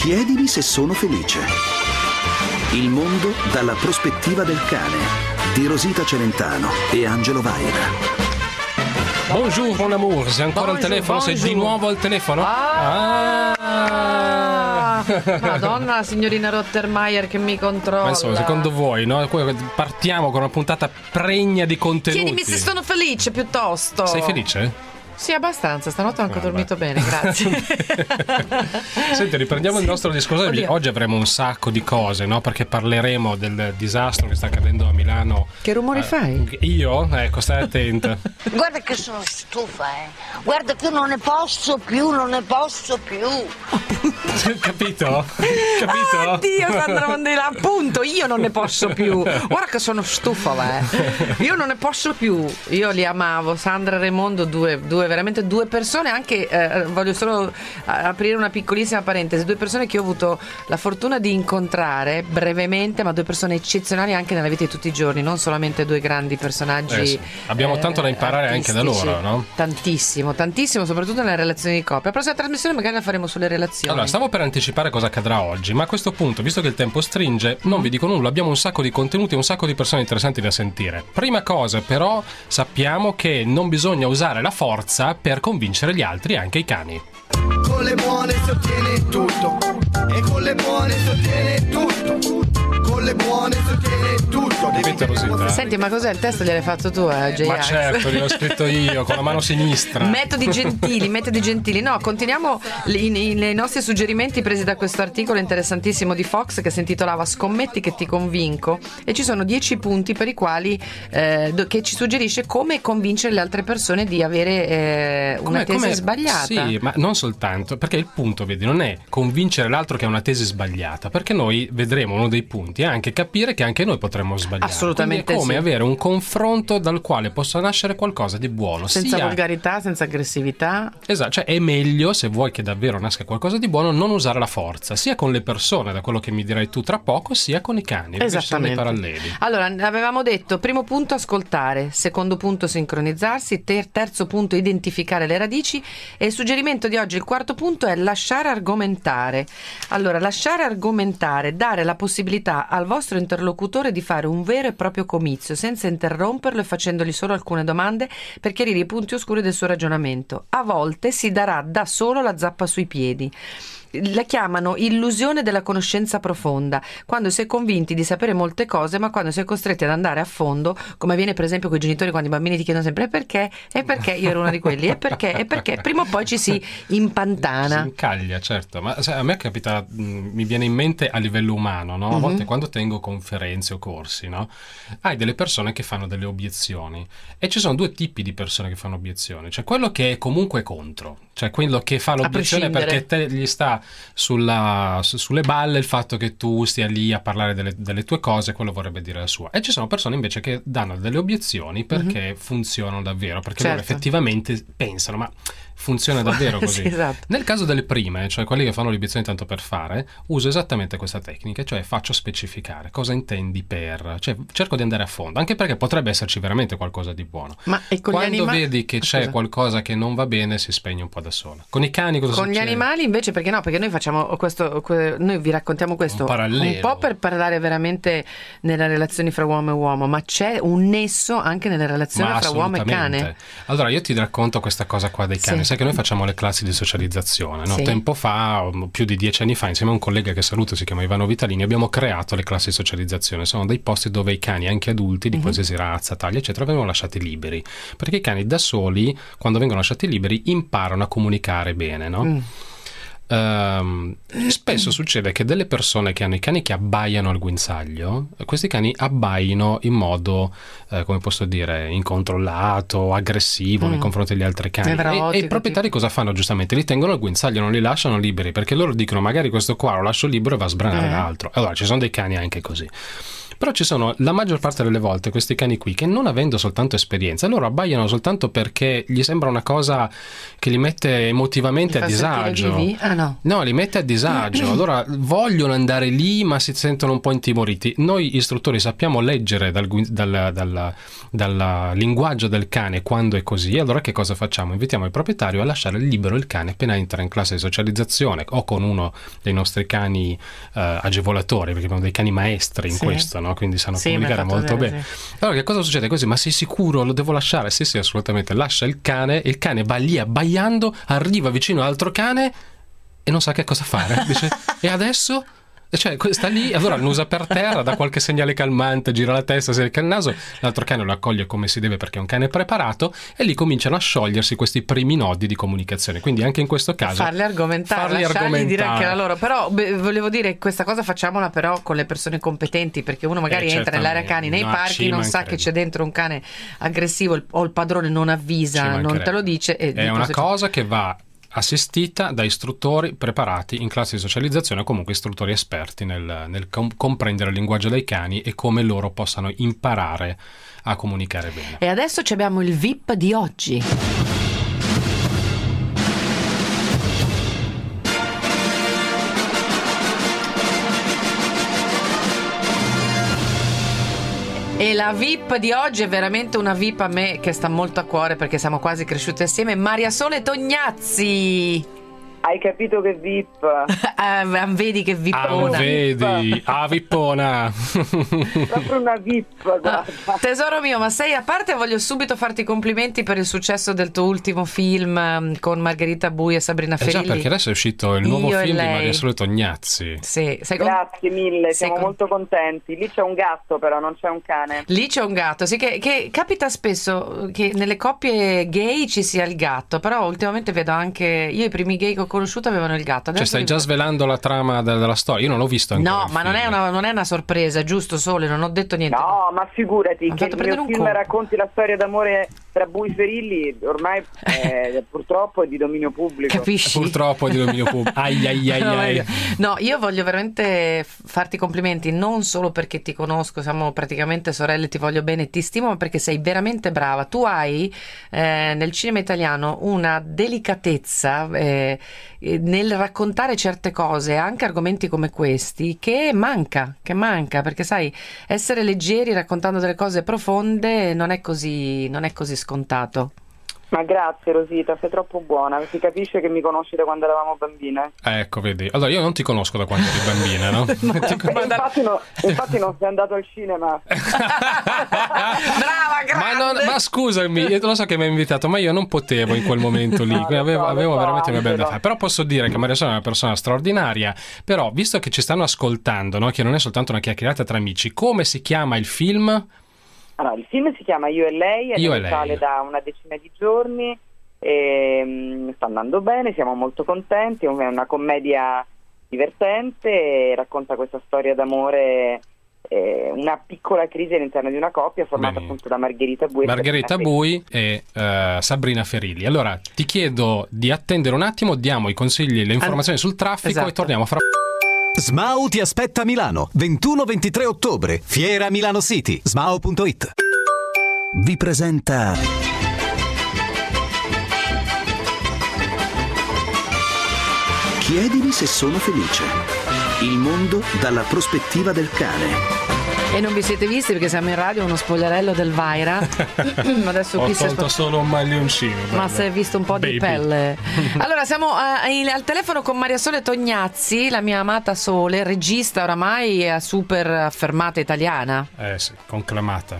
Chiedimi se sono felice. Il mondo dalla prospettiva del cane di Rosita Celentano e Angelo Vaira. Bonjour mon amour, sei ancora al telefono? Sei di nuovo al telefono? Madonna, la signorina Rottermeier che mi controlla. Ma insomma, secondo voi, no? Partiamo con una puntata pregna di contenuti. Chiedimi se sono felice piuttosto. Sei felice? Sì, abbastanza, stanotte ho anche dormito bene, grazie. Senti, riprendiamo il nostro discorso. Oggi avremo un sacco di cose, no? Perché parleremo del disastro che sta accadendo a Milano. Che rumori fai? Io? Ecco, stai attenta. Guarda che sono stufa, Guarda che non ne posso più. Capito? Oddio, Sandra Mandela, appunto, io non ne posso più. Guarda che sono stufa, Io non ne posso più. Io li amavo, Sandra e Raimondo, veramente due persone, anche voglio solo aprire una piccolissima parentesi, due persone che ho avuto la fortuna di incontrare brevemente, ma due persone eccezionali anche nella vita di tutti i giorni, non solamente due grandi personaggi. Sì. Abbiamo tanto da imparare artistici. Anche da loro, no? Tantissimo, soprattutto nelle relazioni di coppia. La prossima trasmissione magari la faremo sulle relazioni. Allora, stavo per anticipare cosa accadrà oggi, ma a questo punto, visto che il tempo stringe, non vi dico nulla, abbiamo un sacco di contenuti e un sacco di persone interessanti da sentire. Prima cosa, però, sappiamo che non bisogna usare la forza per convincere gli altri, anche i cani. Con le buone si ottiene tutto, e con le buone si ottiene tutto, con le buone si ottiene tutto. Senti, ma cos'è il testo? Gliel'hai fatto tu a J-Ax? Ma certo, gliel'ho scritto io con la mano sinistra. Metodi gentili. No, continuiamo i nostri suggerimenti presi da questo articolo interessantissimo di Fox che si intitolava Scommetti che ti convinco, e ci sono 10 punti per i quali che ci suggerisce come convincere le altre persone di avere una tesi sbagliata. Sì, ma non soltanto, perché il punto, vedi, non è convincere l'altro che ha una tesi sbagliata, perché noi vedremo uno dei punti è anche capire che anche noi potremmo sbagliare. Assolutamente. Quindi è come avere un confronto dal quale possa nascere qualcosa di buono, senza volgarità, senza aggressività. Esatto, cioè è meglio, se vuoi che davvero nasca qualcosa di buono, non usare la forza, sia con le persone, da quello che mi dirai tu tra poco, sia con i cani. Esattamente. Sono i paralleli. Allora, avevamo detto, primo punto ascoltare, secondo punto sincronizzarsi, terzo punto identificare le radici, e il suggerimento di oggi, il quarto punto, è lasciare argomentare. Allora, lasciare argomentare, dare la possibilità al vostro interlocutore di fare un vero e proprio comizio senza interromperlo e facendogli solo alcune domande per chiarire i punti oscuri del suo ragionamento. A volte si darà da solo la zappa sui piedi. La chiamano illusione della conoscenza profonda, quando si è convinti di sapere molte cose, ma quando si è costretti ad andare a fondo, come avviene per esempio con i genitori quando i bambini ti chiedono sempre e perché io ero una di quelli, e perché prima o poi ci si impantana, si incaglia, certo. Ma a me capita, mi viene in mente a livello umano, no? A volte quando tengo conferenze o corsi, no? Hai delle persone che fanno delle obiezioni, e ci sono due tipi di persone che fanno obiezioni. C'è quello che è comunque contro, cioè quello che fa l'obiezione perché gli sta sulle balle il fatto che tu stia lì a parlare delle tue cose, quello vorrebbe dire la sua. E ci sono persone invece che danno delle obiezioni perché funzionano davvero, perché loro effettivamente pensano, ma funziona davvero così? Sì, esatto. Nel caso delle prime, cioè quelli che fanno le obiezioni tanto per fare, uso esattamente questa tecnica, cioè faccio specificare cosa intendi cioè cerco di andare a fondo, anche perché potrebbe esserci veramente qualcosa di buono. Ma e con quando vedi che c'è qualcosa che non va bene, si spegne un po' da sola. Con i cani cosa succede? Con gli animali invece perché no? Perché noi facciamo questo, noi vi raccontiamo questo un po' per parlare veramente nelle relazioni fra uomo e uomo, ma c'è un nesso anche nelle relazioni fra uomo e cane. Allora io ti racconto questa cosa qua dei cani. Sai che noi facciamo le classi di socializzazione, no? Tempo fa, più di 10 anni fa, insieme a un collega che saluto, si chiama Ivano Vitalini, abbiamo creato le classi di socializzazione. Sono dei posti dove i cani, anche adulti di qualsiasi razza, taglia eccetera, vengono lasciati liberi, perché i cani da soli, quando vengono lasciati liberi, imparano a comunicare bene, no? Spesso succede che delle persone che hanno i cani che abbaiano al guinzaglio, questi cani abbaino in modo come posso dire, incontrollato, aggressivo nei confronti degli altri cani, e i proprietari cosa fanno? Giustamente li tengono al guinzaglio, non li lasciano liberi, perché loro dicono magari questo qua lo lascio libero e va a sbranare l'altro. Allora ci sono dei cani anche così. Però ci sono la maggior parte delle volte questi cani qui che, non avendo soltanto esperienza, loro abbaiano soltanto perché gli sembra una cosa che li mette emotivamente a disagio. No, li mette a disagio. Allora vogliono andare lì, ma si sentono un po' intimoriti. Noi istruttori sappiamo leggere dal linguaggio del cane quando è così. Allora che cosa facciamo? Invitiamo il proprietario a lasciare libero il cane appena entra in classe di socializzazione o con uno dei nostri cani agevolatori, perché abbiamo dei cani maestri in questo, no? Quindi sanno comunicare molto bene. Allora che cosa succede? Così, ma sei sicuro? Lo devo lasciare? Sì, assolutamente. Lascia il cane va lì abbaiando, arriva vicino all'altro cane e non sa che cosa fare. Dice, e adesso? Cioè, sta lì, allora annusa per terra, dà qualche segnale calmante, gira la testa, secca il naso, l'altro cane lo accoglie come si deve perché è un cane preparato, e lì cominciano a sciogliersi questi primi nodi di comunicazione. Quindi anche in questo caso farli argomentare, lasciargli dire anche la loro. Però volevo dire, questa cosa facciamola però con le persone competenti, perché uno magari entra nell'area cani nei parchi, non sa che c'è dentro un cane aggressivo, o il padrone non avvisa, non te lo dice, e è una cosa che va assistita da istruttori preparati in classe di socializzazione o comunque istruttori esperti nel comprendere il linguaggio dei cani e come loro possano imparare a comunicare bene. E adesso abbiamo il VIP di oggi. E la VIP di oggi è veramente una VIP a me che sta molto a cuore, perché siamo quasi cresciute assieme. Maria Sole Tognazzi. Hai capito che VIP? Vedi che vippona. Vedi, vippona. Proprio una VIP, guarda. Tesoro mio, ma sei a parte, voglio subito farti i complimenti per il successo del tuo ultimo film con Margherita Bui e Sabrina Ferilli. Già, perché adesso è uscito il nuovo film di Maria Sole Tognazzi. Sì, grazie mille, siamo molto contenti. Lì c'è un gatto, però non c'è un cane. Lì c'è un gatto, sì, che capita spesso che nelle coppie gay ci sia il gatto, però ultimamente vedo anche io i primi gay che ho conosciuto avevano il gatto. Cioè stai già svelando la trama della storia? Io non l'ho visto ancora. No, ma non è una sorpresa, giusto Sole, non ho detto niente. No, ma figurati, che il mio film racconti la storia d'amore tra Bui Ferilli ormai purtroppo è di dominio pubblico. Capisci? Purtroppo è di dominio pubblico. Ai. No, io voglio veramente farti complimenti, non solo perché ti conosco, siamo praticamente sorelle, ti voglio bene, ti stimo, ma perché sei veramente brava. Tu hai nel cinema italiano una delicatezza nel raccontare certe cose, anche argomenti come questi, che manca, perché sai, essere leggeri raccontando delle cose profonde non è così scontato. Ma grazie Rosita, sei troppo buona, si capisce che mi conosci da quando eravamo bambine. Ecco, vedi. Allora io non ti conosco da quando eri bambina, no? infatti non sei andato al cinema. Brava, grande! Ma scusami, io lo so che mi hai invitato, ma io non potevo in quel momento lì, avevo veramente una bella fame. Però posso dire che Maria Sole è una persona straordinaria, però visto che ci stanno ascoltando, no, che non è soltanto una chiacchierata tra amici, come si chiama il film? Allora, il film si chiama Io e Lei, è in sale da una decina di giorni, sta andando bene, siamo molto contenti, è una commedia divertente, racconta questa storia d'amore, una piccola crisi all'interno di una coppia formata appunto da Margherita Bui e Sabrina Ferilli. Allora ti chiedo di attendere un attimo, diamo i consigli, le informazioni sul traffico e torniamo fra... SMAU ti aspetta a Milano, 21-23 ottobre, Fiera Milano City, smau.it. Vi presenta Chiedimi se sono felice. Il mondo dalla prospettiva del cane. E non vi siete visti perché siamo in radio, uno spogliarello del Vaira. Adesso ho tolto solo un maglioncino. Ma si è visto un po' di pelle. Allora siamo al telefono con Maria Sole Tognazzi, la mia amata Sole, regista oramai super affermata italiana. Sì, conclamata.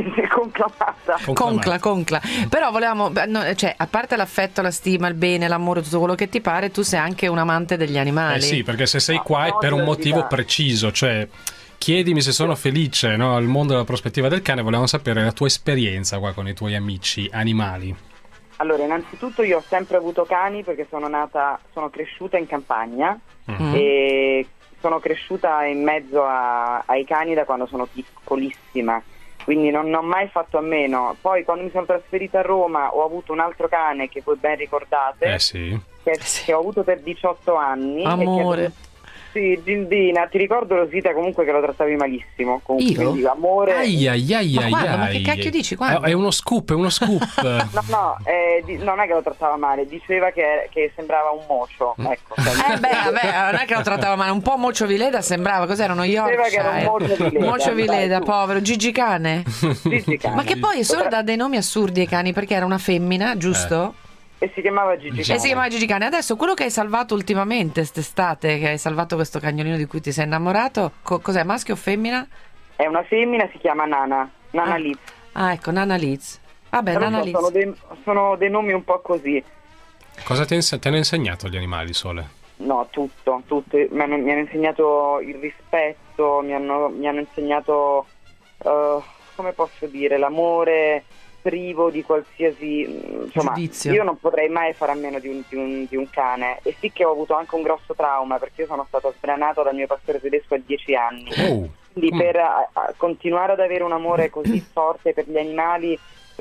Concla. Però volevamo, cioè, a parte l'affetto, la stima, il bene, l'amore, tutto quello che ti pare, tu sei anche un amante degli animali. Sì, perché se sei qua è per un motivo preciso, cioè chiedimi se sono felice, no? Il mondo dalla prospettiva del cane, volevamo sapere la tua esperienza qua con i tuoi amici animali. Allora, innanzitutto io ho sempre avuto cani perché sono cresciuta in campagna e sono cresciuta in mezzo ai cani da quando sono piccolissima, quindi non ho mai fatto a meno. Poi quando mi sono trasferita a Roma ho avuto un altro cane che voi ben ricordate, sì. che ho avuto per 18 anni. Amore. Sì, Gildina, ti ricordo Rosita comunque che lo trattavi malissimo. Comunque, io? Quindi, amore. Ma che cacchio dici? Quando? È uno scoop. No, non è che lo trattava male, diceva che sembrava un mocio. Ecco. Vabbè, non è che lo trattava male, un po' Mocio Vileda sembrava, cos'era uno Yorkshire? Diceva che era un Mocio Vileda. Mocio Vileda, povero, Gigi Cane. Gigi Cane. Ma che poi solo dà dei nomi assurdi ai cani, perché era una femmina, giusto? E si chiamava Gigi Cane. E si chiamava Gigi Cane. Adesso quello che hai salvato ultimamente, quest'estate, che hai salvato questo cagnolino di cui ti sei innamorato, cos'è, maschio o femmina? È una femmina, si chiama Nana Liz. Ah, ecco, Nana Liz. Vabbè, Però Nana Liz. Sono dei nomi un po' così. Cosa ti hanno insegnato gli animali, Sole? No, tutto. Mi hanno insegnato il rispetto, mi hanno insegnato, come posso dire, l'amore privo di qualsiasi giudizio. Io non potrei mai fare a meno di un cane, e sì che ho avuto anche un grosso trauma, perché io sono stato sbranato dal mio pastore tedesco a 10 anni. Quindi per continuare ad avere un amore così forte per gli animali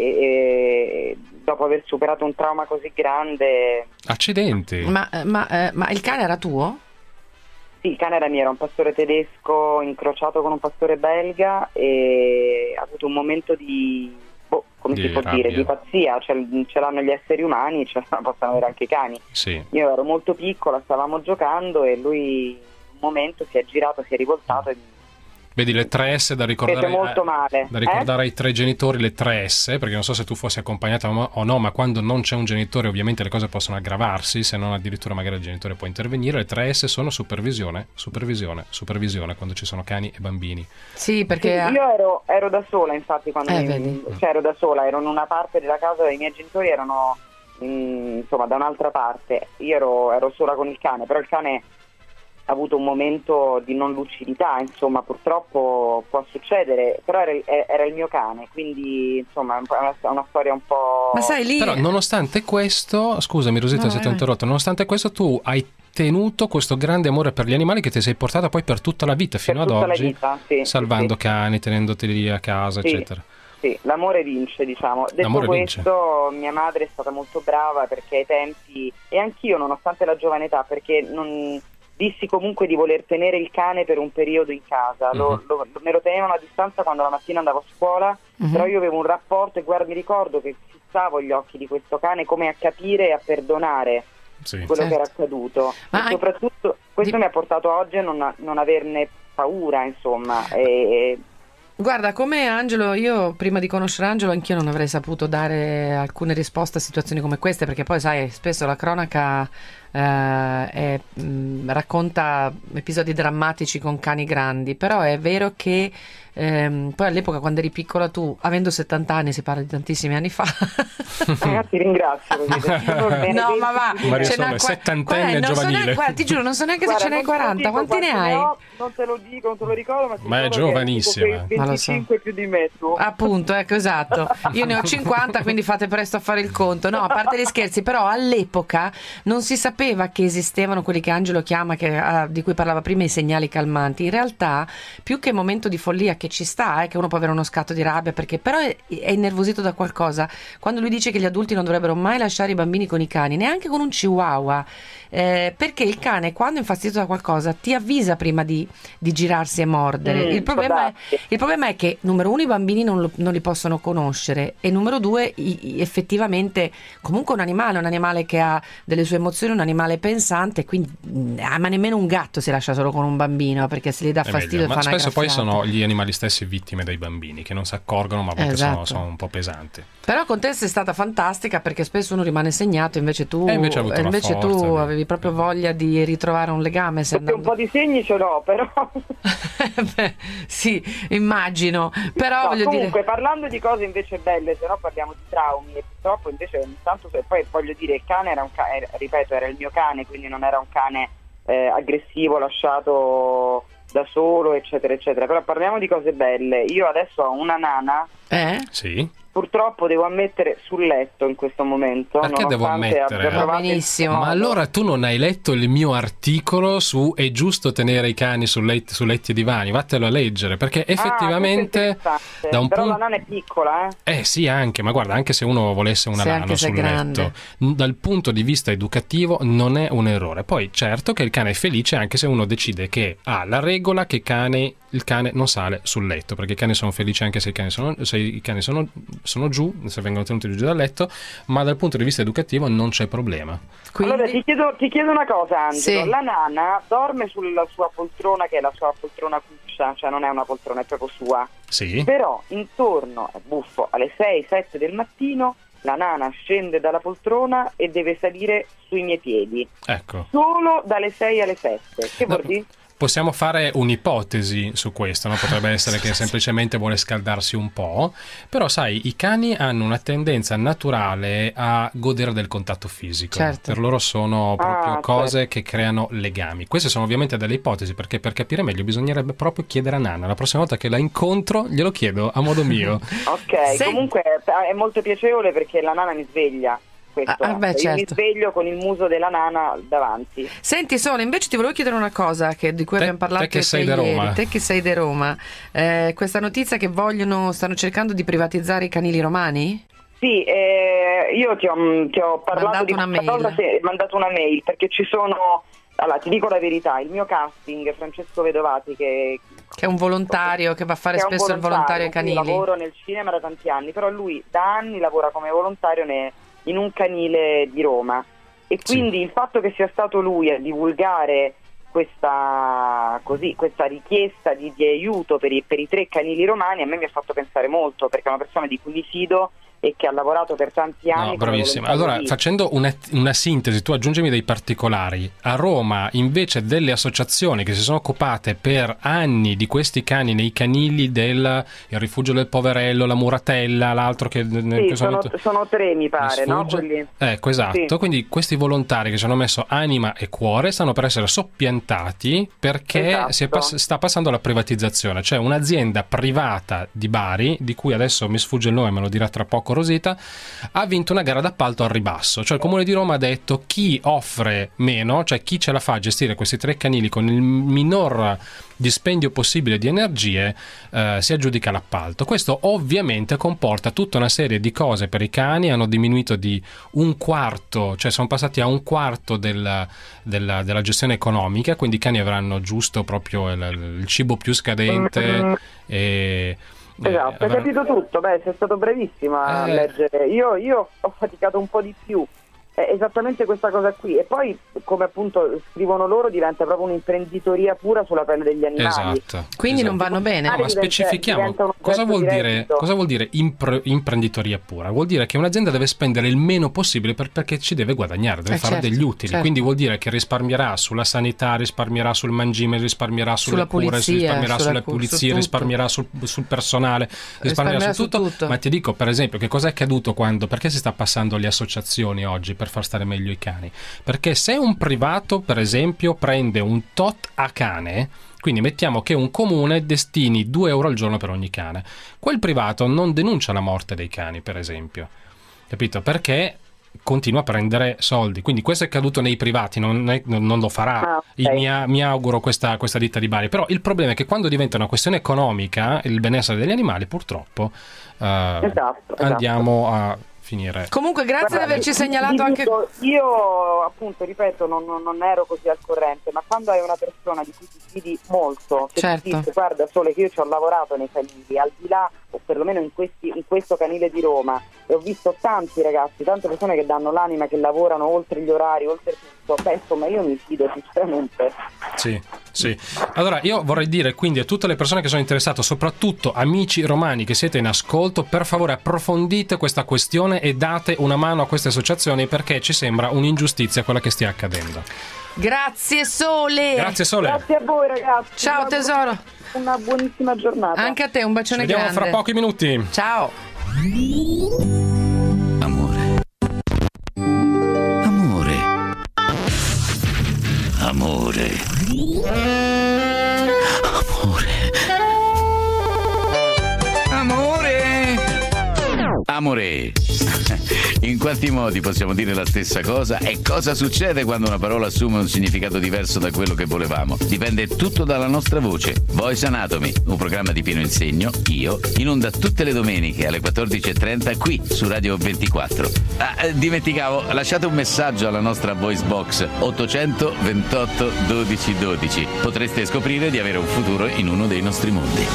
e dopo aver superato un trauma così grande. Accidenti. Ma il cane era tuo? Sì, il cane era mio, era un pastore tedesco incrociato con un pastore belga, e ha avuto un momento di si può rabbia. dire, di pazzia, ce l'hanno gli esseri umani, ce la possono avere anche i cani. Sì. Io ero molto piccola, stavamo giocando e lui in un momento si è girato, si è rivoltato e Vedi le 3S da ricordare, molto male. Da ricordare ai 3 genitori, le 3S, perché non so se tu fossi accompagnata o no, ma quando non c'è un genitore ovviamente le cose possono aggravarsi, se non addirittura magari il genitore può intervenire. Le 3S sono supervisione, quando ci sono cani e bambini. Sì, perché io ero da sola, infatti, quando ero da sola, ero in una parte della casa, i miei genitori erano da un'altra parte, io ero sola con il cane, però il cane ha avuto un momento di non lucidità, insomma, purtroppo può succedere, però era il mio cane, quindi insomma è una storia un po'. Ma sai lì. Però nonostante questo, scusami Rosita se ti ho interrotto, nonostante questo tu hai tenuto questo grande amore per gli animali che ti sei portata poi per tutta la vita, fino ad oggi, vita, sì, salvando cani, tenendoti a casa, sì, eccetera. Sì, l'amore vince, diciamo. Detto questo, mia madre è stata molto brava, perché ai tempi, e anch'io nonostante la giovane età, perché non dissi comunque di voler tenere il cane per un periodo in casa, me lo tenevano a distanza quando la mattina andavo a scuola, però io avevo un rapporto, e guarda, mi ricordo che fissavo gli occhi di questo cane come a capire e a perdonare quello che era accaduto. Ma soprattutto questo mi ha portato oggi a non averne paura, insomma. Guarda, come Angelo, io prima di conoscere Angelo anch'io non avrei saputo dare alcune risposte a situazioni come queste, perché poi sai, spesso la cronaca racconta episodi drammatici con cani grandi, però è vero che poi all'epoca, quando eri piccola tu, avendo 70 anni, si parla di tantissimi anni fa. Ti ringrazio. No, ma va, Maria Sole, settantenne giovanile. Guarda, ti giuro, non so neanche se ce n'hai 40. Quanti ne hai? Non te lo dico, non te lo ricordo, ma è giovanissima. 25 più di me tu. Appunto, ecco, esatto. Io ne ho 50, quindi fate presto a fare il conto. No, a parte gli scherzi, però all'epoca non si sapeva che esistevano quelli che Angelo chiama, di cui parlava prima, i segnali calmanti. In realtà, più che momento di follia, che ci sta, che uno può avere uno scatto di rabbia, perché però è innervosito da qualcosa, quando lui dice che gli adulti non dovrebbero mai lasciare i bambini con i cani, neanche con un chihuahua, perché il cane, quando è infastidito da qualcosa, ti avvisa prima di girarsi e mordere. Il problema è che, numero uno, i bambini non li possono conoscere, e numero due, effettivamente comunque un animale che ha delle sue emozioni, un animale pensante, quindi ma nemmeno un gatto si lascia solo con un bambino, perché se gli dà fastidio fa una spesso graffiata. Poi sono gli animali stessi vittime dei bambini, che non si accorgono, ma a volte sono un po' pesanti. Però con te sei stata fantastica, perché spesso uno rimane segnato, invece tu forza, avevi proprio voglia di ritrovare un legame. Un po' di segni ce l'ho, però. Beh, sì, immagino. Però comunque, parlando di cose invece belle, se no parliamo di traumi, e purtroppo invece ogni tanto, poi voglio dire, il cane era ripeto, era il mio cane, quindi non era un cane aggressivo, lasciato da solo, eccetera eccetera. Però parliamo di cose belle. Io adesso ho una nana. Sì. purtroppo devo ammettere sul letto in questo momento. Perché devo ammettere? Benissimo. Ma allora tu non hai letto il mio articolo su è giusto tenere i cani su letti e divani? Vattelo a leggere, perché effettivamente da un però la nana è piccola, sì, anche, ma guarda, anche se uno volesse una nana sul letto, dal punto di vista educativo non è un errore. Poi certo che il cane è felice anche se uno decide che ha la regola che il cane non sale sul letto, perché i cani sono felici anche se i cani sono giù, se vengono tenuti giù dal letto, ma dal punto di vista educativo non c'è problema. Quindi... Allora ti chiedo una cosa, Angelo. Sì. La nana dorme sulla sua poltrona, che è la sua poltrona cuccia, cioè non è una poltrona, è proprio sua. Sì. Però intorno, è buffo, alle 6-7 del mattino la nana scende dalla poltrona e deve salire sui miei piedi. Ecco. Solo dalle 6 alle 7. Che vuol dire? Possiamo fare un'ipotesi su questo, no? Potrebbe essere che semplicemente vuole scaldarsi un po', però sai, i cani hanno una tendenza naturale a godere del contatto fisico. Certo. Per loro sono proprio cose che creano legami. Queste sono ovviamente delle ipotesi, perché per capire meglio bisognerebbe proprio chiedere a Nana. La prossima volta che la incontro glielo chiedo a modo mio. Ok, comunque è molto piacevole perché la nana mi sveglia. Io mi sveglio con il muso della nana davanti. Senti Sole, invece ti volevo chiedere una cosa di cui abbiamo parlato te che sei da Roma. Te che sei di Roma, questa notizia che stanno cercando di privatizzare i canili romani? Sì, io ti ho parlato mandato una mail perché ci sono. Allora, ti dico la verità, il mio casting, Francesco Vedovati, che è un volontario che va a fare spesso il volontario ai canili. Io lavoro nel cinema da tanti anni, però lui da anni lavora come volontario in un canile di Roma, e quindi il fatto che sia stato lui a divulgare questa richiesta di aiuto per i 3 canili romani a me mi ha fatto pensare molto, perché è una persona di cui mi fido e che ha lavorato per tanti anni. No, bravissima. Allora, facendo una sintesi, tu aggiungimi dei particolari. A Roma, invece, delle associazioni che si sono occupate per anni di questi cani nei canili il rifugio del poverello, la Muratella, l'altro che sono 3 mi pare, no? Quelli... Ecco, esatto. Sì. Quindi questi volontari che ci hanno messo anima e cuore stanno per essere soppiantati perché sta passando alla privatizzazione, cioè un'azienda privata di Bari, di cui adesso mi sfugge il nome, me lo dirà tra poco Rosita, ha vinto una gara d'appalto al ribasso, cioè il Comune di Roma ha detto chi offre meno, cioè chi ce la fa a gestire questi 3 canili con il minor dispendio possibile di energie, si aggiudica l'appalto. Questo ovviamente comporta tutta una serie di cose per i cani, hanno diminuito di 1/4, cioè sono passati a 1/4 della gestione economica, quindi i cani avranno giusto proprio il cibo più scadente Esatto, hai capito tutto. Sei stato bravissima a leggere. Io ho faticato un po' di più. È esattamente questa cosa qui. E poi, come appunto scrivono loro, diventa proprio un'imprenditoria pura sulla pelle degli animali. Esatto. Quindi non vanno bene. No, ma specifichiamo cosa vuol dire imprenditoria pura. Vuol dire che un'azienda deve spendere il meno possibile perché ci deve guadagnare, deve fare degli utili. Certo. Quindi vuol dire che risparmierà sulla sanità, risparmierà sul mangime, risparmierà sulle cure, risparmierà sulle pulizie, risparmierà sul personale, risparmierà su tutto. Ma ti dico, per esempio, che cosa è accaduto perché si sta passando alle associazioni oggi per far stare meglio i cani? Perché se un privato, per esempio, prende un tot a cane, quindi mettiamo che un comune destini 2 euro al giorno per ogni cane, quel privato non denuncia la morte dei cani, per esempio, capito? Perché continua a prendere soldi. Quindi questo è accaduto nei privati, non lo farà. Mi auguro questa ditta di Bari. Però il problema è che quando diventa una questione economica, il benessere degli animali, purtroppo andiamo a finire. Comunque grazie di averci segnalato anche. Io appunto ripeto non ero così al corrente, ma quando hai una persona di cui ti fidi molto, che ti dice guarda Sole che io ci ho lavorato nei canili, al di là o perlomeno in questo canile di Roma, e ho visto tanti ragazzi, tante persone che danno l'anima, che lavorano oltre gli orari, oltre tutto, insomma io mi fido sinceramente. Sì. Allora io vorrei dire quindi a tutte le persone che sono interessate, soprattutto amici romani che siete in ascolto, per favore approfondite questa questione e date una mano a queste associazioni, perché ci sembra un'ingiustizia quella che stia accadendo. Grazie Sole. Grazie a voi ragazzi. Ciao tesoro. Una buonissima giornata. Anche a te, un bacione grande. Ci vediamo fra pochi minuti. Ciao. Amore. Amore. In quanti modi possiamo dire la stessa cosa? E cosa succede quando una parola assume un significato diverso da quello che volevamo? Dipende tutto dalla nostra voce. Voice Anatomy, un programma di pieno insegno, io, in onda tutte le domeniche alle 14.30 qui su Radio 24. Dimenticavo, lasciate un messaggio alla nostra voice box 828 12 12. Potreste scoprire di avere un futuro in uno dei nostri mondi.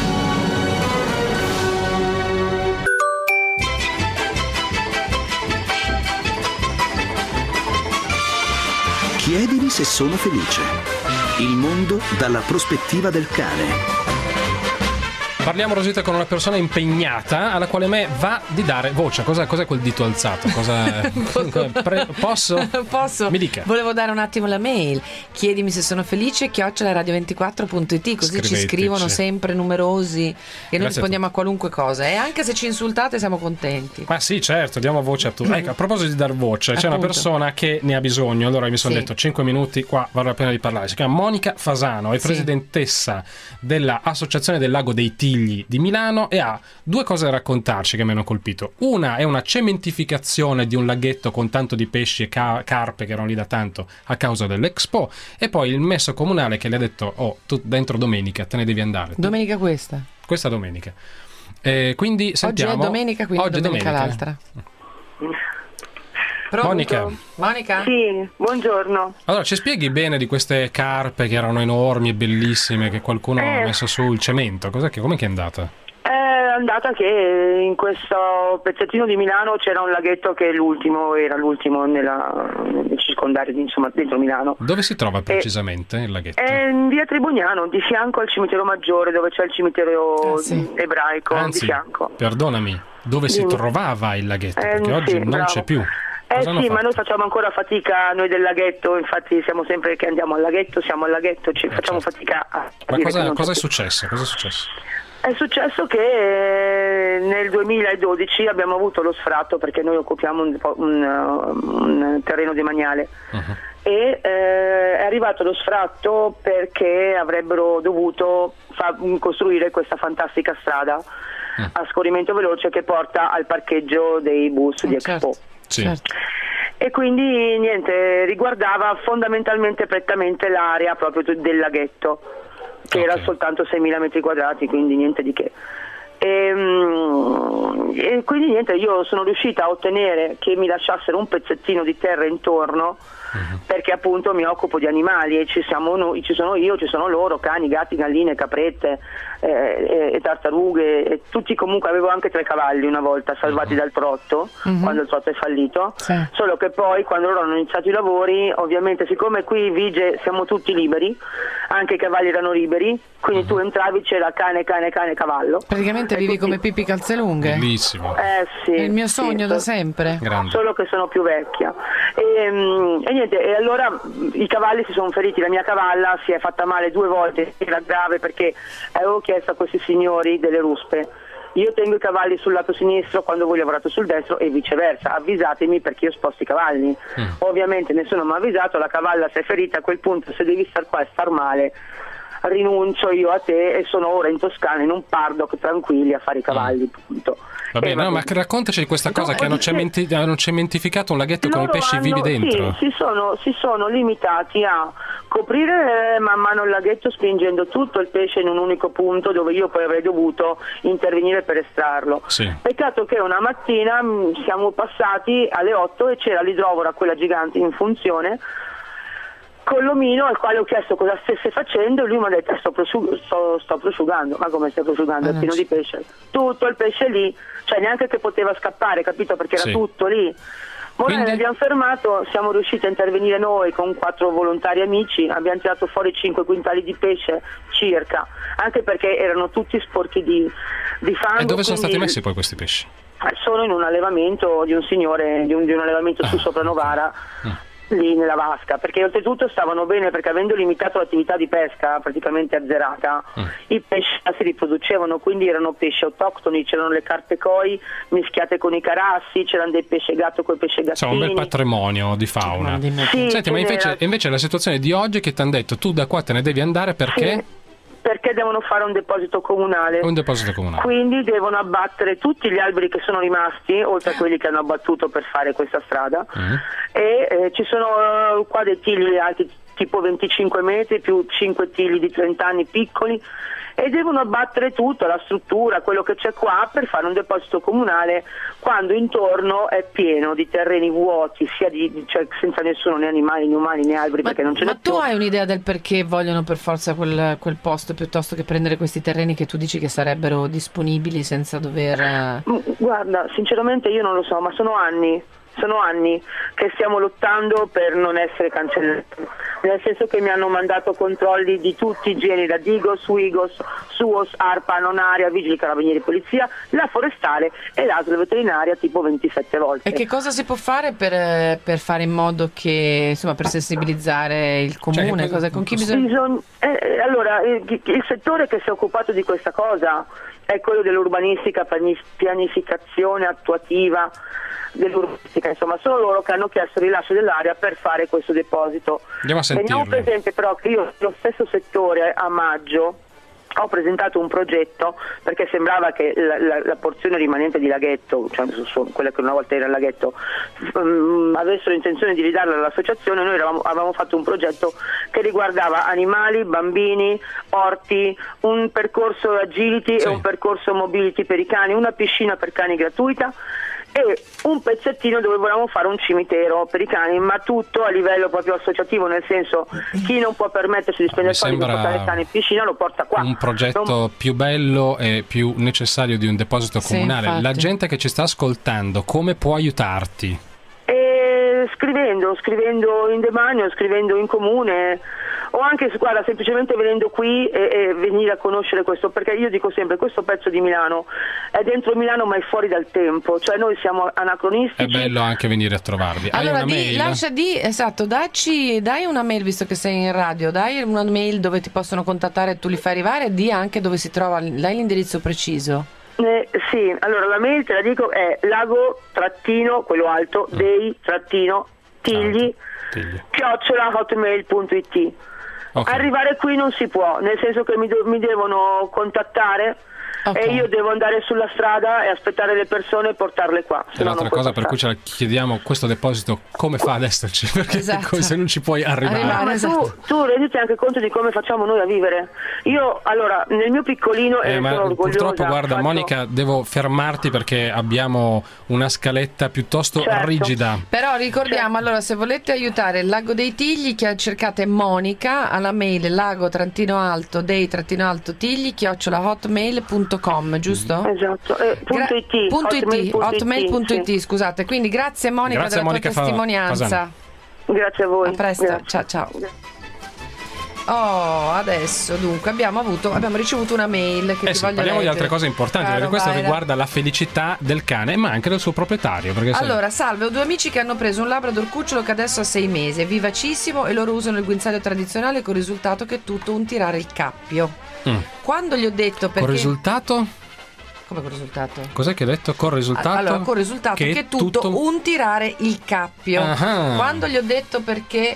Chiedimi se sono felice. Il mondo dalla prospettiva del cane. Parliamo, Rosita, con una persona impegnata alla quale me va di dare voce. Cos'è quel dito alzato? Posso? Posso? Mi dica. Volevo dare un attimo la mail. Chiedimi se sono felice @radio24.it, così ci scrivono sempre numerosi e noi rispondiamo a qualunque cosa. E anche se ci insultate siamo contenti. Ma sì, certo, diamo voce a tutti. Ecco, a proposito di dar voce, c'è una persona che ne ha bisogno. Allora mi sono detto 5 minuti qua vale la pena di parlare. Si chiama Monica Fasano, è presidentessa dell'Associazione del Lago dei Tigli di Milano e ha 2 cose da raccontarci che mi hanno colpito. Una è una cementificazione di un laghetto con tanto di pesci e carpe che erano lì da tanto a causa dell'Expo, e poi il messo comunale che le ha detto tu dentro domenica te ne devi andare. Domenica questa domenica. Quindi sentiamo. Oggi è domenica, quindi oggi domenica l'altra. Monica. Sì, buongiorno. Allora, ci spieghi bene di queste carpe che erano enormi e bellissime che qualcuno ha messo sul cemento? Com'è che è andata? È andata che in questo pezzettino di Milano c'era un laghetto che era l'ultimo nel circondario, insomma, dentro Milano. Dove si trova precisamente il laghetto? È in via Tribugnano, di fianco al cimitero maggiore, dove c'è il cimitero ebraico. Anzi, di fianco. Perdonami, dove si trovava il laghetto? Perché oggi non c'è più. Ma noi facciamo ancora fatica, noi del laghetto, infatti siamo sempre che andiamo al laghetto, facciamo fatica a... Ma cosa è successo? È successo che nel 2012 abbiamo avuto lo sfratto, perché noi occupiamo un terreno demaniale, e è arrivato lo sfratto perché avrebbero dovuto costruire questa fantastica strada a scorrimento veloce che porta al parcheggio dei bus di Expo. Certo. E quindi niente, riguardava fondamentalmente prettamente l'area proprio del laghetto, che era soltanto 6.000 metri quadrati, quindi niente di che. E quindi niente, io sono riuscita a ottenere che mi lasciassero un pezzettino di terra intorno, perché appunto mi occupo di animali e ci sono io, ci sono loro, cani, gatti, galline, caprette e tartarughe, e tutti. Comunque avevo anche 3 cavalli una volta salvati dal trotto, quando il trotto è fallito, solo che poi quando loro hanno iniziato i lavori, ovviamente siccome qui vige siamo tutti liberi, anche i cavalli erano liberi, quindi tu entravi, c'era cane, cavallo. Praticamente vivi come Pippi Calzelunghe. Bellissimo. Sì, è il mio sogno da sempre. Grande. Solo che sono più vecchia. E niente, e allora i cavalli si sono feriti, la mia cavalla si è fatta male 2 volte, era grave, perché avevo chiesto a questi signori delle ruspe: io tengo i cavalli sul lato sinistro quando voi lavorate sul destro e viceversa, avvisatemi perché io sposto i cavalli. Ovviamente nessuno mi ha avvisato, la cavalla si è ferita. A quel punto, se devi star qua e star male, rinuncio io a te e sono ora in Toscana in un paddock tranquilli a fare i cavalli, punto. Va bene, ma raccontaci di questa cosa che hanno cementificato un laghetto con i pesci vivi dentro. Sì, si sono limitati a coprire man mano il laghetto, spingendo tutto il pesce in un unico punto, dove io poi avrei dovuto intervenire per estrarlo. Peccato che una mattina siamo passati alle 8 e c'era l'idrovora, quella gigante, in funzione, con l'omino, al quale ho chiesto cosa stesse facendo, e lui mi ha detto sto prosciugando. Ma come stai prosciugando? È pieno di pesce, tutto il pesce lì, cioè neanche che poteva scappare, capito? Perché era tutto lì. Quindi abbiamo fermato, siamo riusciti a intervenire noi con 4 volontari amici, abbiamo tirato fuori 5 quintali di pesce circa, anche perché erano tutti sporchi di fango. E dove sono stati messi poi questi pesci? Sono in un allevamento di un signore, di un allevamento su sopra Novara, lì nella vasca, perché oltretutto stavano bene, perché avendo limitato l'attività di pesca praticamente azzerata, i pesci si riproducevano, quindi erano pesci autoctoni, c'erano le carpe koi mischiate con i carassi, c'erano dei pesce gatto con i pesce gattini. Insomma, un bel patrimonio di fauna. Sì, senti, ma invece la situazione di oggi è che ti hanno detto tu da qua te ne devi andare perché? perché devono fare un deposito comunale. Quindi devono abbattere tutti gli alberi che sono rimasti, oltre a quelli che hanno abbattuto per fare questa strada, e ci sono qua dei tigli alti tipo 25 metri più 5 tigli di 30 anni piccoli, e devono abbattere tutto, la struttura, quello che c'è qua, per fare un deposito comunale quando intorno è pieno di terreni vuoti, cioè senza nessuno, né animali né umani né alberi, perché non ce n'è più. Ma tu hai un'idea del perché vogliono per forza quel posto piuttosto che prendere questi terreni che tu dici che sarebbero disponibili senza dover... Guarda, sinceramente io non lo so, ma sono anni che stiamo lottando per non essere cancellati, nel senso che mi hanno mandato controlli di tutti i generi, da Digos, Wigos, Suos, ARPA, Nonaria, Vigili Carabinieri, Polizia, la Forestale e l'ASL veterinaria tipo 27 volte. E che cosa si può fare per fare in modo che, insomma, per sensibilizzare il comune? Con chi bisogna... Allora, il settore che si è occupato di questa cosa è quello dell'urbanistica, pianificazione attuativa dell'urbanistica, insomma sono loro che hanno chiesto il rilascio dell'area per fare questo deposito. Teniamo presente però che io nello stesso settore a maggio ho presentato un progetto, perché sembrava che la porzione rimanente di laghetto, cioè quella che una volta era il laghetto, avessero intenzione di ridarla all'associazione. Noi avevamo fatto un progetto che riguardava animali, bambini, orti, un percorso agility e un percorso mobility per i cani, una piscina per cani gratuita e un pezzettino dove volevamo fare un cimitero per i cani, ma tutto a livello proprio associativo, nel senso chi non può permettersi di spendere soldi per portare il cane in piscina lo porta qua. Un progetto più bello e più necessario di un deposito comunale. Infatti. La gente che ci sta ascoltando come può aiutarti? Scrivendo in demanio, scrivendo in comune, o anche, guarda, semplicemente venendo qui e venire a conoscere questo, perché io dico sempre, questo pezzo di Milano è dentro Milano ma è fuori dal tempo, cioè noi siamo anacronistici. È bello anche venire a trovarvi. Allora, hai una mail? dai una mail, visto che sei in radio, dai una mail dove ti possono contattare e tu li fai arrivare, e di anche dove si trova, dai l'indirizzo preciso. Sì, allora la mail, te la dico, è lago-quello alto dei-tigli @hotmail.it. Okay. Arrivare qui non si può, nel senso che mi devono contattare. Okay. E io devo andare sulla strada e aspettare le persone e portarle qua. È l'altra cosa per cui ce la chiediamo, questo deposito come fa ad esserci? Perché se non ci puoi arrivare. Tu renditi anche conto di come facciamo noi a vivere. Io, allora, nel mio piccolino ma sono orgogliosa. purtroppo, guarda, Monica, devo fermarti perché abbiamo una scaletta piuttosto rigida. Però ricordiamo, allora, se volete aiutare il Lago dei Tigli, cercate Monica alla mail lago-alto dei-alto tigli @hotmail.com, giusto? Esatto, hotmail.it, scusate. Quindi grazie Monica della tua testimonianza. Grazie a voi. A presto, grazie. ciao. Adesso dunque abbiamo ricevuto una mail che ti voglio parliamo leggere. di altre cose importanti, perché questo riguarda la felicità del cane ma anche del suo proprietario, perché allora, salve, ho due amici che hanno preso un labrador cucciolo che adesso ha 6 mesi, è vivacissimo e loro usano il guinzaglio tradizionale, con il risultato che è tutto un tirare il cappio. Quando gli ho detto perché... Con risultato? Come con risultato? Cos'è che hai detto? Con risultato? Allora, con risultato che è tutto un tirare il cappio. Quando gli ho detto perché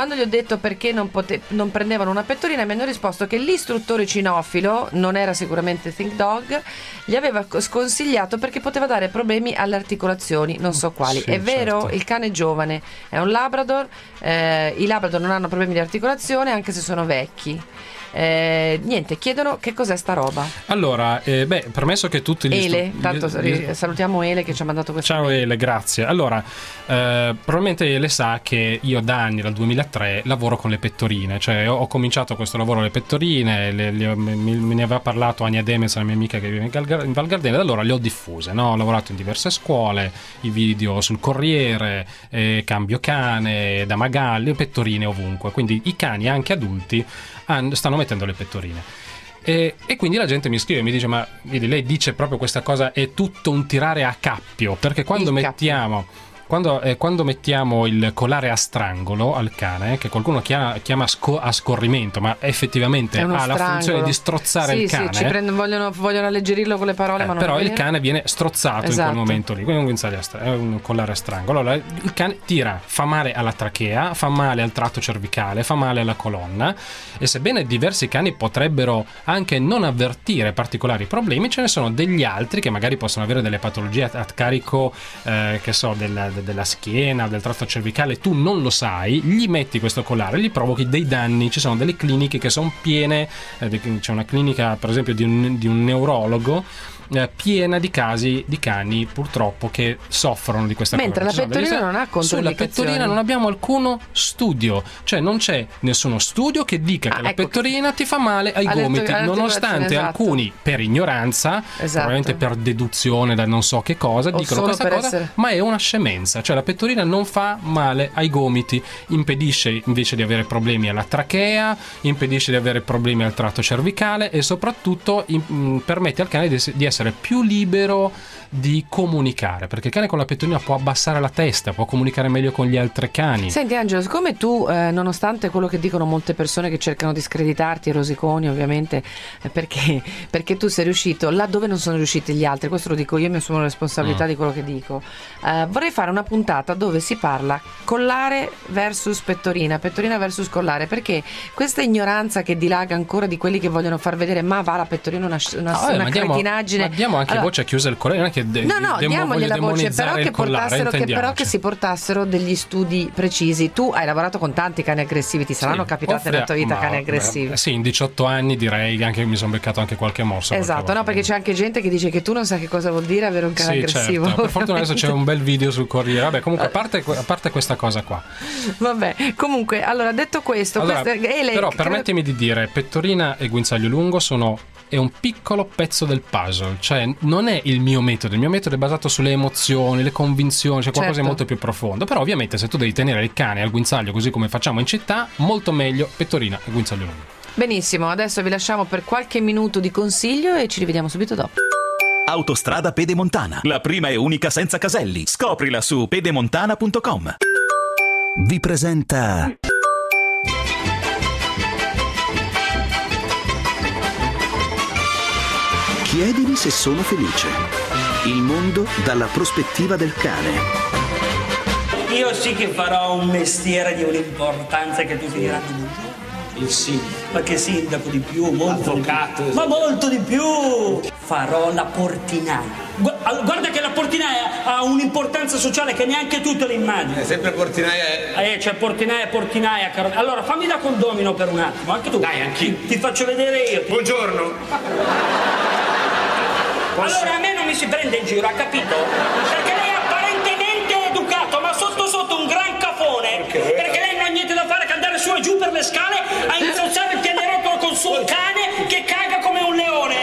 non prendevano una pettorina, mi hanno risposto che l'istruttore cinofilo, non era sicuramente Think Dog, gli aveva sconsigliato perché poteva dare problemi alle articolazioni, non so quali. Sì, è vero, certo. Il cane è giovane, è un Labrador, i Labrador non hanno problemi di articolazione anche se sono vecchi. Niente, chiedono che cos'è sta roba. Allora, permesso che tutti salutiamo Ele che ci ha mandato questa. Ciao Ele, grazie. Allora, probabilmente Ele sa che io da anni, dal 2003, lavoro con le pettorine, cioè ho cominciato questo lavoro alle pettorine, me ne aveva parlato Ania Demes, la mia amica che vive in Val Gardena, da allora le ho diffuse, no? Ho lavorato in diverse scuole, i video sul Corriere, cambio cane, da Magalli, pettorine ovunque, quindi i cani anche adulti stanno mettendo le pettorine e quindi la gente mi scrive e mi dice: ma vedi, lei dice proprio questa cosa, è tutto un tirare a cappio, perché quando quando mettiamo il collare a strangolo al cane, che qualcuno chiama a scorrimento, ma effettivamente ha la funzione di strozzare il cane. Sì, vogliono alleggerirlo con le parole, ma non però è vero. Il cane viene strozzato in quel momento lì, quindi è un collare a strangolo. Allora, il cane tira, fa male alla trachea, fa male al tratto cervicale, fa male alla colonna, e sebbene diversi cani potrebbero anche non avvertire particolari problemi, ce ne sono degli altri che magari possono avere delle patologie a carico della schiena, del tratto cervicale, tu non lo sai, gli metti questo collare, gli provochi dei danni. Ci sono delle cliniche che sono piene, c'è una clinica per esempio di un neurologo piena di casi di cani purtroppo che soffrono di questa cosa. Mentre la pettorina non ha controindicazioni. Sulla pettorina non abbiamo alcuno studio, cioè non c'è nessuno studio che dica che la pettorina ti fa male ai gomiti, nonostante alcuni per ignoranza, probabilmente per deduzione da non so che cosa, dicono questa cosa, ma è una scemenza. Cioè la pettorina non fa male ai gomiti, impedisce invece di avere problemi alla trachea, impedisce di avere problemi al tratto cervicale e soprattutto permette al cane di essere più libero di comunicare, perché il cane con la pettorina può abbassare la testa, può comunicare meglio con gli altri cani. Senti Angelo, siccome tu nonostante quello che dicono molte persone che cercano di screditarti, rosiconi ovviamente, perché tu sei riuscito là dove non sono riusciti gli altri, questo lo dico io, mi assumo la responsabilità di quello che dico, vorrei fare una puntata dove si parla collare versus pettorina versus collare, perché questa ignoranza che dilaga ancora di quelli che vogliono far vedere ma va la pettorina una cretinaggine, ma diamo anche voce a chiusa il collare, non è che diamogli la voce, però che si portassero degli studi precisi. Tu hai lavorato con tanti cani aggressivi, ti saranno capitati nella tua vita cani aggressivi? Sì, in 18 anni direi che anche mi sono beccato anche qualche morso. Esatto, no, perché c'è anche gente che dice che tu non sai che cosa vuol dire avere un cane aggressivo. Certo. Per fortuna adesso c'è un bel video sul Corriere. Vabbè, comunque a parte questa cosa qua. Vabbè, comunque, allora detto questo, però permettimi di dire, pettorina e guinzaglio lungo è un piccolo pezzo del puzzle, cioè non è il mio metodo è basato sulle emozioni, le convinzioni, cioè qualcosa di molto più profondo, però ovviamente se tu devi tenere il cane al guinzaglio così come facciamo in città, molto meglio pettorina e guinzaglio lungo. Benissimo, adesso vi lasciamo per qualche minuto di consiglio e ci rivediamo subito dopo. Autostrada Pedemontana, la prima e unica senza caselli. Scoprila su pedemontana.com. Vi presenta Chiedimi se sono felice. Il mondo dalla prospettiva del cane. Io sì che farò un mestiere di un'importanza che tutti diranno: il sindaco. Ma che sindaco di più? Molto avvocato. Ma molto di più! Farò la portinaia. Guarda che la portinaia ha un'importanza sociale che neanche tu te lo immagini. È sempre portinaia. C'è portinaia, caro. Allora fammi da condomino per un attimo, anche tu. Dai, anch'io. Ti faccio vedere io. Buongiorno. Allora a me non mi si prende in giro, ha capito? Perché lei è apparentemente educato, ma sotto un gran cafone. Perché lei non ha niente da fare che andare su e giù per le scale a insozzare il pianerottolo col suo cane che caga come un leone.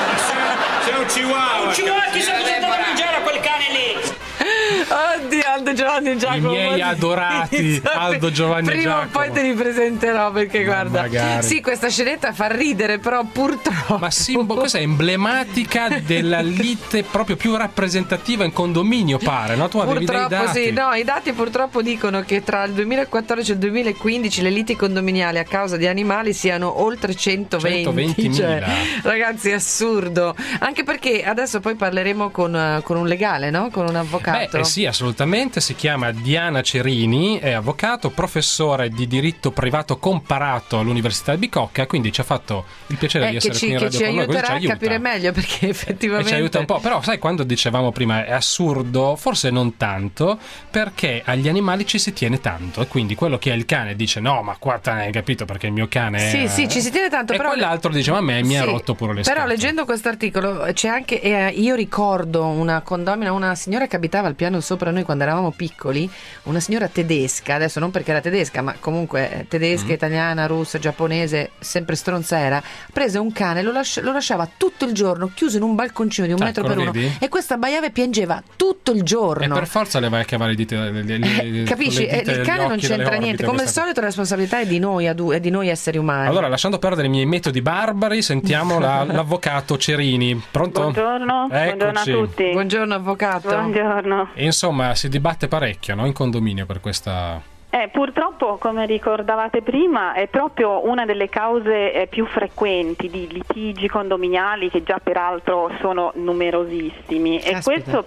C'è un chihuahua. Un chihuahua, chissà cosa deve mangiare a quel cane lì. Oddio, Aldo Giovanni Giacomo, i miei adorati Aldo Giovanni prima Giacomo. Prima o poi te li presenterò, perché guarda, magari. Sì, questa scenetta fa ridere, però purtroppo ma questa è emblematica della lite proprio più rappresentativa in condominio, pare, no? Tu avevi dei dati. Sì, no, i dati purtroppo dicono che tra il 2014 e il 2015 le liti condominiali a causa di animali siano oltre 120.000. Cioè, ragazzi, è assurdo. Anche perché adesso poi parleremo con un legale, no? Con un avvocato. Sì, assolutamente. Si chiama Diana Cerini, è avvocato, professore di diritto privato comparato all'Università di Bicocca, quindi ci ha fatto il piacere di essere qui in radio con noi. Che ci aiuterà a capire meglio, perché effettivamente ci aiuta un po'. Però sai, quando dicevamo prima è assurdo, forse non tanto, perché agli animali ci si tiene tanto, e quindi quello che è il cane dice no, ma qua hai capito, perché il mio cane sì, ci si tiene tanto, e però quell'altro dice ma a me mi ha rotto pure le scatole. Però leggendo questo articolo c'è anche io ricordo una condomina, una signora che abitava al piano sopra noi quando eravamo piccoli, una signora tedesca, adesso non perché era tedesca, ma comunque tedesca, italiana, russa, giapponese, sempre stronza era, prese un cane, lo lasciava tutto il giorno chiuso in un balconcino di 1 metro per 1, e questa abbaiava e piangeva tutto il giorno. E per forza le vai a cavare le dita, capisci? Il cane non c'entra niente, come al solito la responsabilità è di noi, è di noi esseri umani. Allora, lasciando perdere i miei metodi barbari, sentiamo l'avvocato Cerini. Pronto? Buongiorno, buongiorno a tutti. Buongiorno avvocato. Buongiorno. Insomma, si dibatte parecchio. parecchio, no? In condominio per questa... Purtroppo, come ricordavate prima, è proprio una delle cause più frequenti di litigi condominiali, che già peraltro sono numerosissimi. Caspita. E questo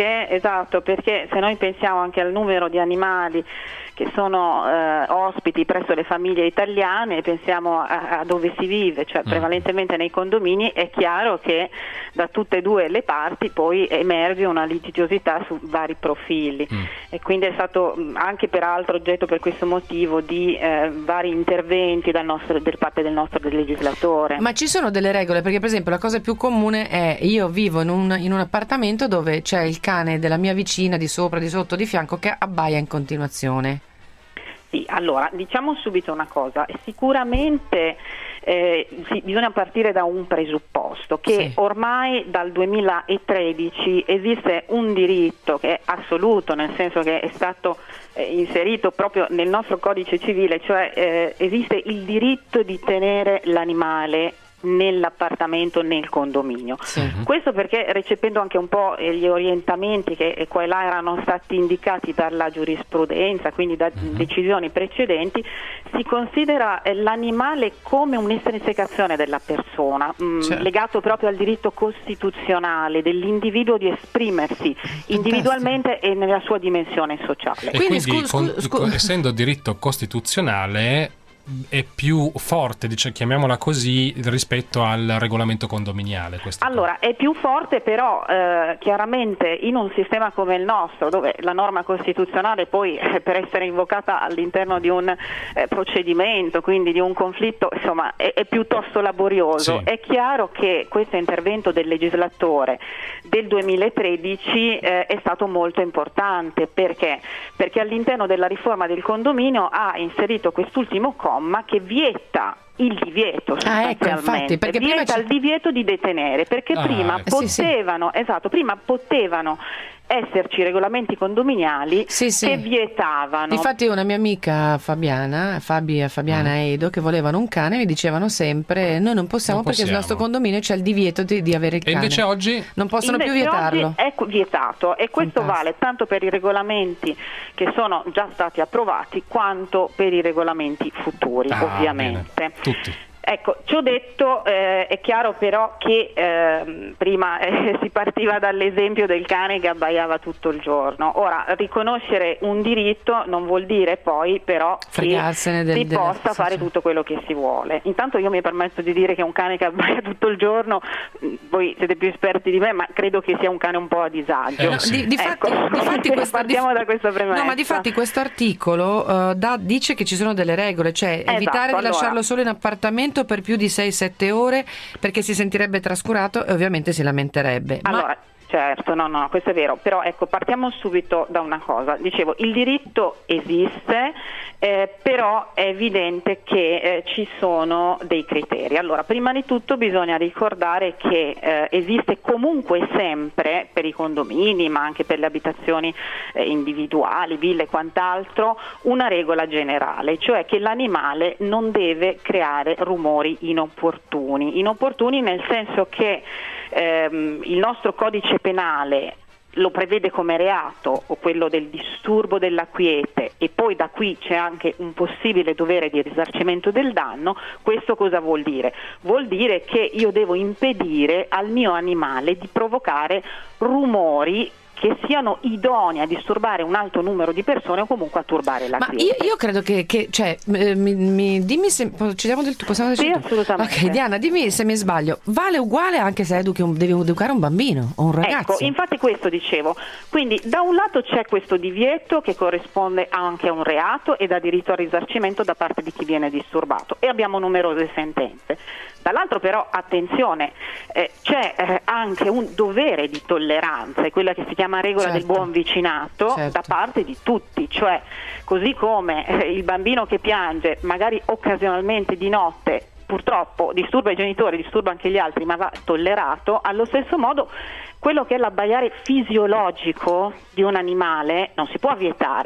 perché se noi pensiamo anche al numero di animali che sono ospiti presso le famiglie italiane, pensiamo a dove si vive, cioè prevalentemente nei condomini, è chiaro che da tutte e due le parti poi emerge una litigiosità su vari profili e quindi è stato anche peraltro oggetto per questo motivo di vari interventi del parte del nostro legislatore. Ma ci sono delle regole? Perché per esempio la cosa più comune è: io vivo in un appartamento dove c'è il cane della mia vicina di sopra, di sotto, di fianco, che abbaia in continuazione. Sì, allora diciamo subito una cosa: sicuramente bisogna partire da un presupposto, che ormai dal 2013 esiste un diritto che è assoluto, nel senso che è stato inserito proprio nel nostro codice civile, cioè esiste il diritto di tenere l'animale nell'appartamento, nel condominio. Questo perché, recependo anche un po' gli orientamenti che qua e là erano stati indicati dalla giurisprudenza, quindi da decisioni precedenti, si considera l'animale come un'estrinsecazione della persona, legato proprio al diritto costituzionale dell'individuo di esprimersi individualmente e nella sua dimensione sociale. E quindi essendo diritto costituzionale è più forte, chiamiamola così, rispetto al regolamento condominiale. Allora, è più forte, però chiaramente in un sistema come il nostro, dove la norma costituzionale poi per essere invocata all'interno di un procedimento, quindi di un conflitto, insomma, è piuttosto laborioso. È chiaro che questo intervento del legislatore del 2013 è stato molto importante. Perché all'interno della riforma del condominio ha inserito quest'ultimo comma che vieta il divieto, sostanzialmente, perché vieta prima il divieto di detenere, perché prima potevano esserci regolamenti condominiali che vietavano. Infatti una mia amica Fabiana Edo, che volevano un cane, mi dicevano sempre: noi non possiamo perché nel nostro condominio c'è il divieto di avere il cane. E invece oggi non possono più vietarlo. Oggi è vietato, e questo vale tanto per i regolamenti che sono già stati approvati quanto per i regolamenti futuri, ovviamente. Bene. Tutti. Ecco, ciò detto, è chiaro però che prima si partiva dall'esempio del cane che abbaiava tutto il giorno. Ora, riconoscere un diritto non vuol dire poi però che si possa fare tutto quello che si vuole. Intanto io mi permetto di dire che un cane che abbaia tutto il giorno, voi siete più esperti di me, ma credo che sia un cane un po' a disagio. Partiamo da questa premessa. No, ma difatti questo articolo dice che ci sono delle regole, cioè evitare di lasciarlo solo in appartamento per più di 6-7 ore, perché si sentirebbe trascurato e ovviamente si lamenterebbe. Allora, certo, no, questo è vero, però ecco, partiamo subito da una cosa. Dicevo, il diritto esiste, però è evidente che ci sono dei criteri. Allora, prima di tutto bisogna ricordare che esiste comunque sempre per i condomini, ma anche per le abitazioni individuali, ville e quant'altro, una regola generale, cioè che l'animale non deve creare rumori inopportuni nel senso che il nostro codice penale lo prevede come reato, o quello del disturbo della quiete, e poi da qui c'è anche un possibile dovere di risarcimento del danno. Questo cosa vuol dire? Vuol dire che io devo impedire al mio animale di provocare rumori che siano idonei a disturbare un alto numero di persone o comunque a turbare la quiete. Io credo che cioè, dimmi se ci diamo del tu, possiamo sì, assolutamente. Ok, Diana, dimmi se mi sbaglio. Vale uguale anche se devi educare un bambino o un ragazzo? Ecco, infatti questo dicevo. Quindi da un lato c'è questo divieto che corrisponde anche a un reato e dà diritto al risarcimento da parte di chi viene disturbato, e abbiamo numerose sentenze. Dall'altro però, attenzione, c'è anche un dovere di tolleranza, è quella che si chiama regola del buon vicinato da parte di tutti, cioè così come il bambino che piange magari occasionalmente di notte purtroppo disturba i genitori, disturba anche gli altri, ma va tollerato, allo stesso modo quello che è l'abbaiare fisiologico di un animale non si può vietare.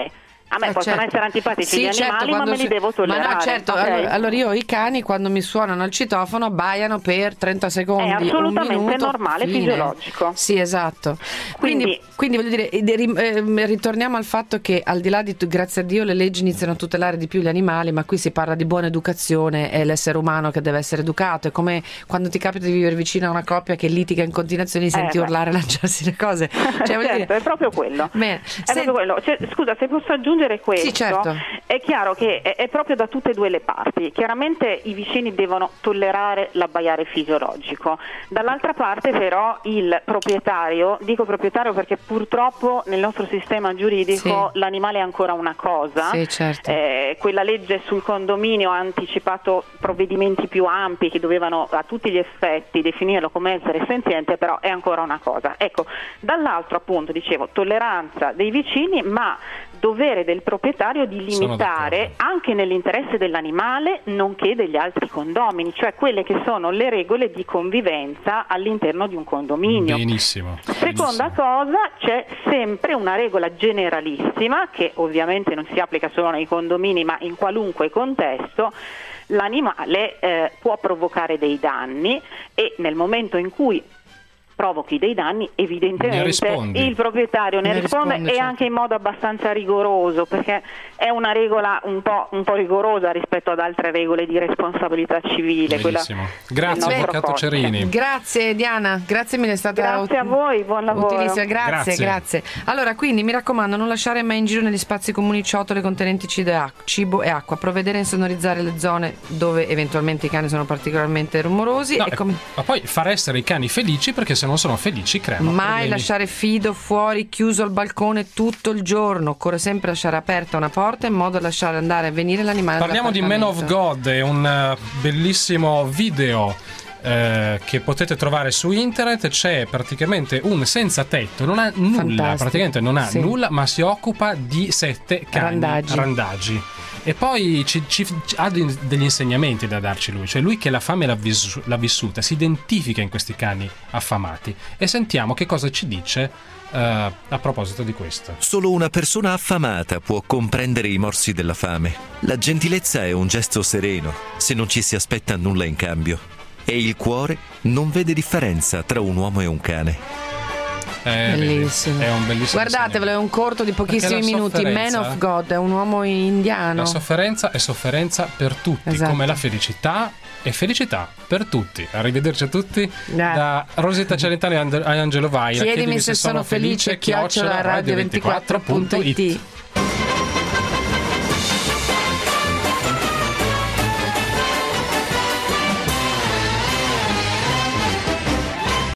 A me possono essere antipatici gli animali, ma me li devo tollerare. Ma no, certo, okay. allora io i cani quando mi suonano il citofono abbaiano per 30 secondi. È assolutamente un minuto, normale, fine. Fisiologico. Sì, esatto. Quindi voglio dire, ritorniamo al fatto che al di là di grazie a Dio le leggi iniziano a tutelare di più gli animali, ma qui si parla di buona educazione, è l'essere umano che deve essere educato. È come quando ti capita di vivere vicino a una coppia che litiga in continuazione, senti urlare e lanciarsi le cose. Cioè, certo, dire... è proprio quello. Bene. Proprio quello. Cioè, scusa, se posso aggiungere questo, sì, certo. È chiaro che è proprio da tutte e due le parti. Chiaramente i vicini devono tollerare l'abbaiare fisiologico. Dall'altra parte però il proprietario, dico proprietario perché purtroppo nel nostro sistema giuridico l'animale è ancora una cosa. Sì, certo. Quella legge sul condominio ha anticipato provvedimenti più ampi che dovevano a tutti gli effetti definirlo come essere senziente, però è ancora una cosa. Ecco, dall'altro appunto dicevo tolleranza dei vicini, ma dovere del proprietario di limitare anche nell'interesse dell'animale nonché degli altri condomini, cioè quelle che sono le regole di convivenza all'interno di un condominio. Benissimo. Seconda cosa, c'è sempre una regola generalissima che ovviamente non si applica solo nei condomini ma in qualunque contesto. L'animale può provocare dei danni e nel momento in cui provochi dei danni evidentemente il proprietario ne risponde e certo. Anche in modo abbastanza rigoroso, perché è una regola un po' rigorosa rispetto ad altre regole di responsabilità civile. Benissimo. Grazie Avvocato Cerini. Grazie Diana, grazie mille, è stata grazie a voi, buon lavoro. Utilissima. Grazie. Allora, quindi mi raccomando, non lasciare mai in giro negli spazi comuni ciotole contenenti cibo e acqua, provvedere a insonorizzare le zone dove eventualmente i cani sono particolarmente rumorosi ma poi far essere i cani felici, perché se non sono felici creano mai problemi. Lasciare Fido fuori chiuso al balcone tutto il giorno, occorre sempre lasciare aperta una porta in modo da lasciare andare e venire l'animale. Parliamo di Man of God, è un bellissimo video che potete trovare su internet. C'è praticamente un senza tetto, non ha nulla. Fantastico. Praticamente non ha nulla, ma si occupa di 7 cani randagi. E poi ha degli insegnamenti da darci lui, cioè lui che la fame l'ha vissuta, si identifica in questi cani affamati, e sentiamo che cosa ci dice a proposito di questo. Solo una persona affamata può comprendere i morsi della fame. La gentilezza è un gesto sereno se non ci si aspetta nulla in cambio, e il cuore non vede differenza tra un uomo e un cane. Bellissimo. È un bellissimo. Guardatevelo, è un corto di pochissimi minuti. Man of God, è un uomo indiano. La sofferenza è sofferenza per tutti, come la felicità è felicità per tutti. Arrivederci a tutti da Rosetta Celentano e Angelo Vaira. Chiedimi se sono felice @radio24.it.